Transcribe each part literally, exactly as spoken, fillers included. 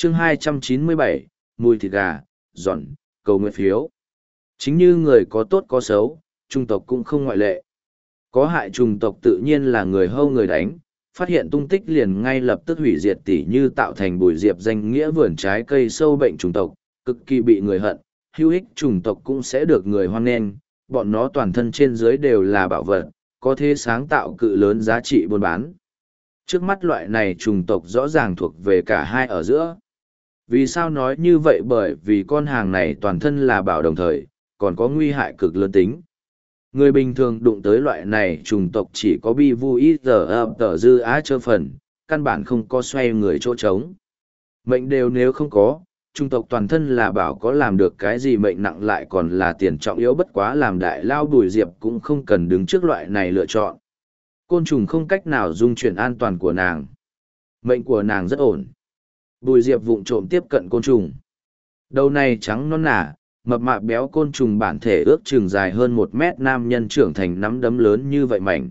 chương hai trăm chín mươi bảy, mùi thịt gà, giòn, cầu nguyện phiếu. Chính như người có tốt có xấu, chủng tộc cũng không ngoại lệ. Có hại chủng tộc tự nhiên là người hâu người đánh, phát hiện tung tích liền ngay lập tức hủy diệt, tỉ như tạo thành bùi diệp danh nghĩa vườn trái cây sâu bệnh chủng tộc, cực kỳ bị người hận, hữu ích chủng tộc cũng sẽ được người hoan nghênh, bọn nó toàn thân trên dưới đều là bảo vật, có thể sáng tạo cự lớn giá trị buôn bán. Trước mắt loại này chủng tộc rõ ràng thuộc về cả hai ở giữa. Vì sao nói như vậy? Bởi vì con hàng này toàn thân là bảo đồng thời, còn có nguy hại cực lớn tính. Người bình thường đụng tới loại này chủng tộc chỉ có bi vu ít giờ ập tờ dư á chơ phần, căn bản không có xoay người chỗ trống. Mệnh đều nếu không có, chủng tộc toàn thân là bảo có làm được cái gì, mệnh nặng lại còn là tiền trọng yếu, bất quá làm đại lao Bùi Diệp cũng không cần đứng trước loại này lựa chọn. Côn trùng không cách nào dung chuyển an toàn của nàng. Mệnh của nàng rất ổn. Bùi Diệp vụng trộm tiếp cận côn trùng. Đầu này trắng non nả, mập mạp béo côn trùng bản thể ước chừng dài hơn một mét, nam nhân trưởng thành nắm đấm lớn như vậy mảnh.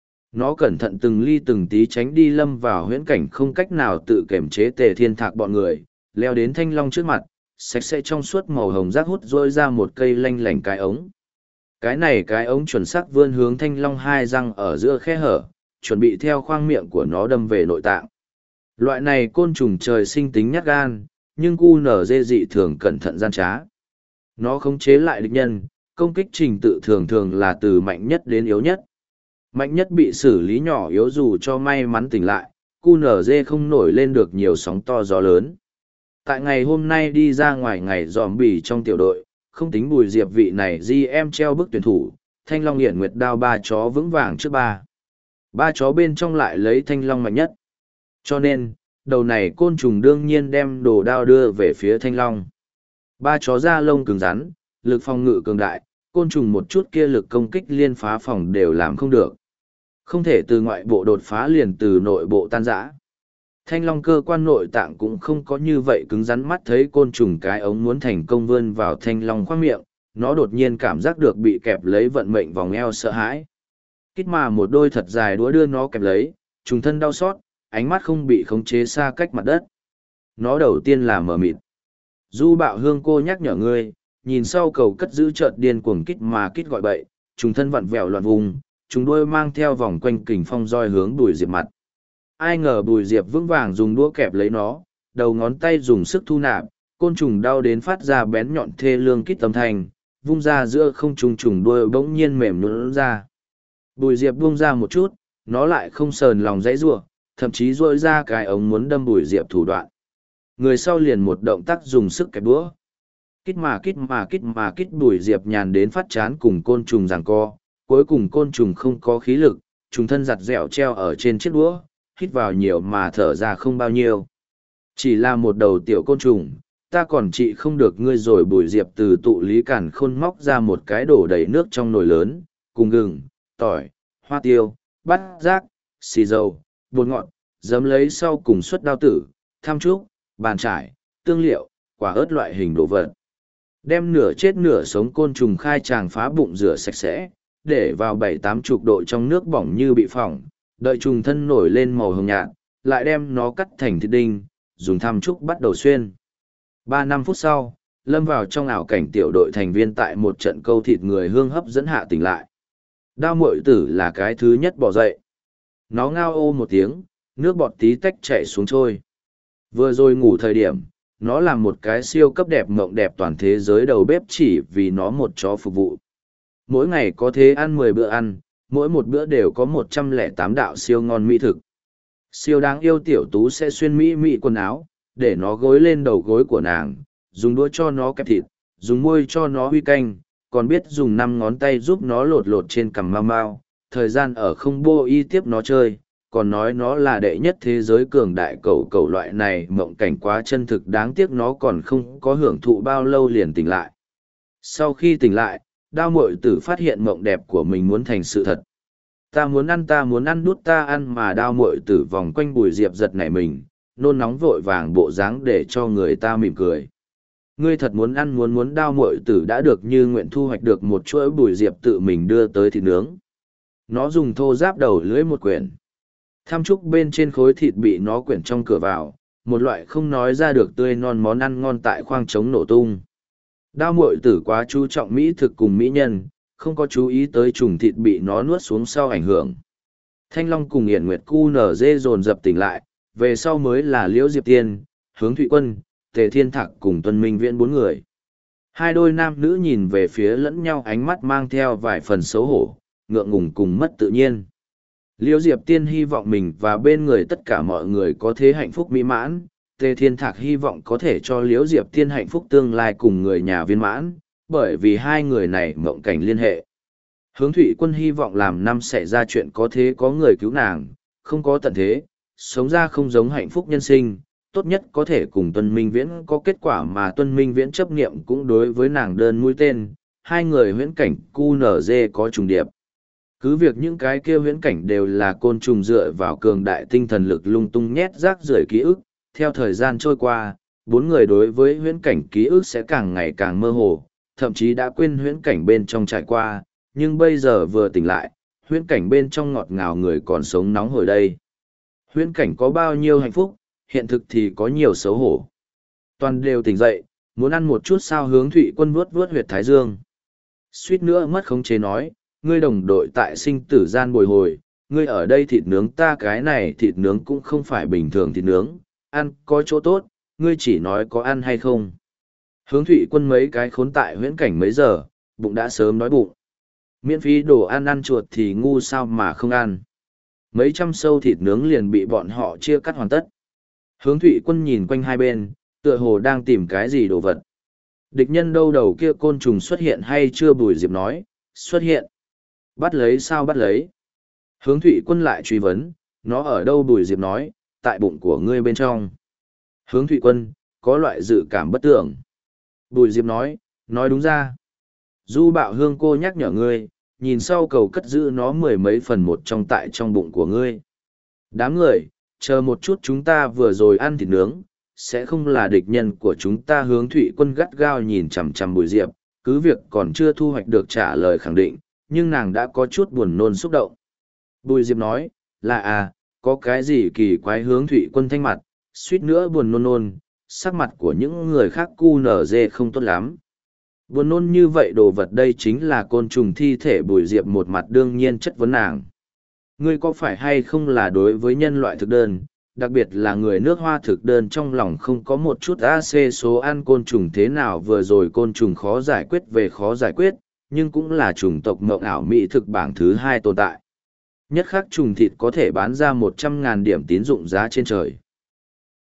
Nó cẩn thận từng ly từng tí tránh đi lâm vào huyễn cảnh không cách nào tự kiểm chế Tề Thiên Thạc bọn người, leo đến Thanh Long trước mặt, sạch sẽ trong suốt màu hồng rác hút rôi ra một cây lanh lảnh cái ống. Cái này cái ống chuẩn xác vươn hướng Thanh Long hai răng ở giữa khe hở, chuẩn bị theo khoang miệng của nó đâm về nội tạng. Loại này côn trùng trời sinh tính nhát gan, nhưng cu nở dê dị thường cẩn thận gian trá. Nó khống chế lại địch nhân, công kích trình tự thường thường là từ mạnh nhất đến yếu nhất. Mạnh nhất bị xử lý nhỏ yếu, dù cho may mắn tỉnh lại, cu nở dê không nổi lên được nhiều sóng to gió lớn. Tại ngày hôm nay đi ra ngoài ngày dòm bì trong tiểu đội, không tính Bùi Diệp vị này gi em treo bức tuyển thủ, Thanh Long Hiển Nguyệt đao ba chó vững vàng trước ba. Ba chó bên trong lại lấy Thanh Long mạnh nhất. Cho nên, đầu này côn trùng đương nhiên đem đồ đao đưa về phía Thanh Long. Ba chó da lông cứng rắn, lực phòng ngự cường đại, côn trùng một chút kia lực công kích liên phá phòng đều làm không được. Không thể từ ngoại bộ đột phá, liền từ nội bộ tan rã. Thanh Long cơ quan nội tạng cũng không có như vậy cứng rắn, mắt thấy côn trùng cái ống muốn thành công vươn vào Thanh Long khoang miệng, nó đột nhiên cảm giác được bị kẹp lấy, vận mệnh vòng eo sợ hãi. Kít mà một đôi thật dài đũa đưa nó kẹp lấy, trùng thân đau xót, ánh mắt không bị khống chế xa cách mặt đất. Nó đầu tiên là mờ mịt. Du Bạo Hương cô nhắc nhở ngươi, nhìn sau cầu cất giữ chợt điên cuồng kít mà kít gọi bậy, trùng thân vặn vẹo loạn vùng, trùng đuôi mang theo vòng quanh kình phong roi hướng Bùi Diệp mặt. Ai ngờ Bùi Diệp vững vàng dùng đũa kẹp lấy nó, đầu ngón tay dùng sức thu nạp, côn trùng đau đến phát ra bén nhọn thê lương kít âm thanh, vung ra giữa không trùng trùng đuôi bỗng nhiên mềm nhũn ra. Bùi Diệp buông ra một chút, nó lại không sờn lòng dãy rủa, thậm chí duỗi ra cái ống muốn đâm Bùi Diệp thủ đoạn. Người sau liền một động tác dùng sức kẹp đũa. Kít mà kít mà kít mà kít, Bùi Diệp nhàn đến phát chán cùng côn trùng giằng co, cuối cùng côn trùng không có khí lực, trùng thân giặt dẻo treo ở trên chiếc đũa, hít vào nhiều mà thở ra không bao nhiêu. Chỉ là một đầu tiểu côn trùng, ta còn trị không được ngươi rồi. Bùi Diệp từ tụ lý cản khôn móc ra một cái đổ đầy nước trong nồi lớn, cùng gừng, tỏi, hoa tiêu, bát giác, xì dầu, bột ngọt, giấm lấy sau cùng suất đao tử, tham trúc, bàn trải, tương liệu, quả ớt loại hình đồ vật. Đem nửa chết nửa sống côn trùng khai tràng phá bụng rửa sạch sẽ, để vào bảy tám chục độ trong nước bỏng như bị phỏng, đợi trùng thân nổi lên màu hồng nhạt, lại đem nó cắt thành thịt đinh, dùng tham trúc bắt đầu xuyên. Ba năm phút sau, lâm vào trong ảo cảnh tiểu đội thành viên tại một trận câu thịt người hương hấp dẫn hạ tỉnh lại. Đao muội tử là cái thứ nhất bỏ dậy. Nó ngao ô một tiếng, nước bọt tí tách chảy xuống trôi. Vừa rồi ngủ thời điểm, nó làm một cái siêu cấp đẹp mộng đẹp toàn thế giới đầu bếp chỉ vì nó một chó phục vụ. Mỗi ngày có thế ăn mười bữa ăn, mỗi một bữa đều có một trăm lẻ tám đạo siêu ngon mỹ thực. Siêu đáng yêu tiểu tú sẽ xuyên mỹ mỹ quần áo, để nó gối lên đầu gối của nàng, dùng đũa cho nó kẹp thịt, dùng môi cho nó huy canh, còn biết dùng năm ngón tay giúp nó lột lột trên cằm mau mau, thời gian ở không bô y tiếp nó chơi, còn nói nó là đệ nhất thế giới cường đại cầu cầu loại này mộng cảnh quá chân thực, đáng tiếc nó còn không có hưởng thụ bao lâu liền tỉnh lại. Sau khi tỉnh lại, Đao muội tử phát hiện mộng đẹp của mình muốn thành sự thật. Ta muốn ăn ta muốn ăn đút ta ăn, mà Đao muội tử vòng quanh Bùi Diệp giật nảy mình, nôn nóng vội vàng bộ dáng để cho người ta mỉm cười. Ngươi thật muốn ăn muốn muốn Đao muội tử đã được như nguyện thu hoạch được một chuỗi Bùi Diệp tự mình đưa tới thịt nướng. Nó dùng thô giáp đầu lưỡi một quyển. Tham trúc bên trên khối thịt bị nó quyển trong cửa vào, một loại không nói ra được tươi non món ăn ngon tại khoang trống nổ tung. Đao muội tử quá chú trọng mỹ thực cùng mỹ nhân, không có chú ý tới trùng thịt bị nó nuốt xuống sau ảnh hưởng. Thanh Long cùng Yển Nguyệt cu nở dê dồn dập tỉnh lại, về sau mới là Liễu Diệp Tiên, Hướng Thụy Quân, Tề Thiên Thạc cùng Tuân Minh Viễn bốn người. Hai đôi nam nữ nhìn về phía lẫn nhau, ánh mắt mang theo vài phần xấu hổ, ngượng ngùng cùng mất tự nhiên. Liễu Diệp Tiên hy vọng mình và bên người tất cả mọi người có thế hạnh phúc mỹ mãn, Tề Thiên Thạc hy vọng có thể cho Liễu Diệp Tiên hạnh phúc tương lai cùng người nhà viên mãn, bởi vì hai người này mộng cảnh liên hệ. Hướng Thụy Quân hy vọng làm năm xảy ra chuyện có thế có người cứu nàng, không có tận thế, sống ra không giống hạnh phúc nhân sinh, tốt nhất có thể cùng Tuân Minh Viễn có kết quả mà Tuân Minh Viễn chấp niệm cũng đối với nàng đơn mũi tên, hai người huyễn cảnh cu nở dê có trùng điệp. Cứ việc những cái kia huyễn cảnh đều là côn trùng dựa vào cường đại tinh thần lực lung tung nhét rác rưởi ký ức, theo thời gian trôi qua, bốn người đối với huyễn cảnh ký ức sẽ càng ngày càng mơ hồ, thậm chí đã quên huyễn cảnh bên trong trải qua, nhưng bây giờ vừa tỉnh lại, huyễn cảnh bên trong ngọt ngào người còn sống nóng hồi đây. Huyễn cảnh có bao nhiêu hạnh phúc, hiện thực thì có nhiều xấu hổ. Toàn đều tỉnh dậy, muốn ăn một chút sao. Hướng Thụy Quân vuốt vuốt huyệt thái dương. Suýt nữa mất khống chế nói, ngươi đồng đội tại sinh tử gian bồi hồi, ngươi ở đây thịt nướng ta cái này thịt nướng cũng không phải bình thường thịt nướng, ăn có chỗ tốt, ngươi chỉ nói có ăn hay không. Hướng Thụy Quân mấy cái khốn tại huyễn cảnh mấy giờ, bụng đã sớm đói bụng. Miễn phí đồ ăn ăn chuột thì ngu sao mà không ăn. Mấy trăm sâu thịt nướng liền bị bọn họ chia cắt hoàn tất. Hướng Thụy Quân nhìn quanh hai bên, tựa hồ đang tìm cái gì đồ vật. Địch nhân đâu đầu kia côn trùng xuất hiện hay chưa? Bùi Diệp nói, xuất hiện. Bắt lấy sao bắt lấy? Hướng Thụy Quân lại truy vấn, nó ở đâu? Bùi Diệp nói, tại bụng của ngươi bên trong. Hướng Thụy Quân, có loại dự cảm bất tưởng. Bùi Diệp nói, nói đúng ra. Du Bạo Hương cô nhắc nhở ngươi, nhìn sau cầu cất giữ nó mười mấy phần một trong tại trong bụng của ngươi. Đám người, chờ một chút, chúng ta vừa rồi ăn thịt nướng, sẽ không là địch nhân của chúng ta. Hướng Thụy Quân gắt gao nhìn chằm chằm Bùi Diệp, cứ việc còn chưa thu hoạch được trả lời khẳng định, nhưng nàng đã có chút buồn nôn xúc động. Bùi Diệp nói, là à, có cái gì kỳ quái? Hướng Thụy Quân thanh mặt, suýt nữa buồn nôn nôn, sắc mặt của những người khác cu nở dê không tốt lắm. Buồn nôn như vậy đồ vật đây chính là côn trùng thi thể. Bùi Diệp một mặt đương nhiên chất vấn nàng. Ngươi có phải hay không là đối với nhân loại thực đơn, đặc biệt là người nước Hoa thực đơn trong lòng không có một chút a xê số ăn côn trùng thế nào? Vừa rồi côn trùng khó giải quyết về khó giải quyết, nhưng cũng là chủng tộc mộng ảo mỹ thực bảng thứ hai tồn tại. Nhất khắc trùng thịt có thể bán ra một trăm ngàn điểm tín dụng giá trên trời.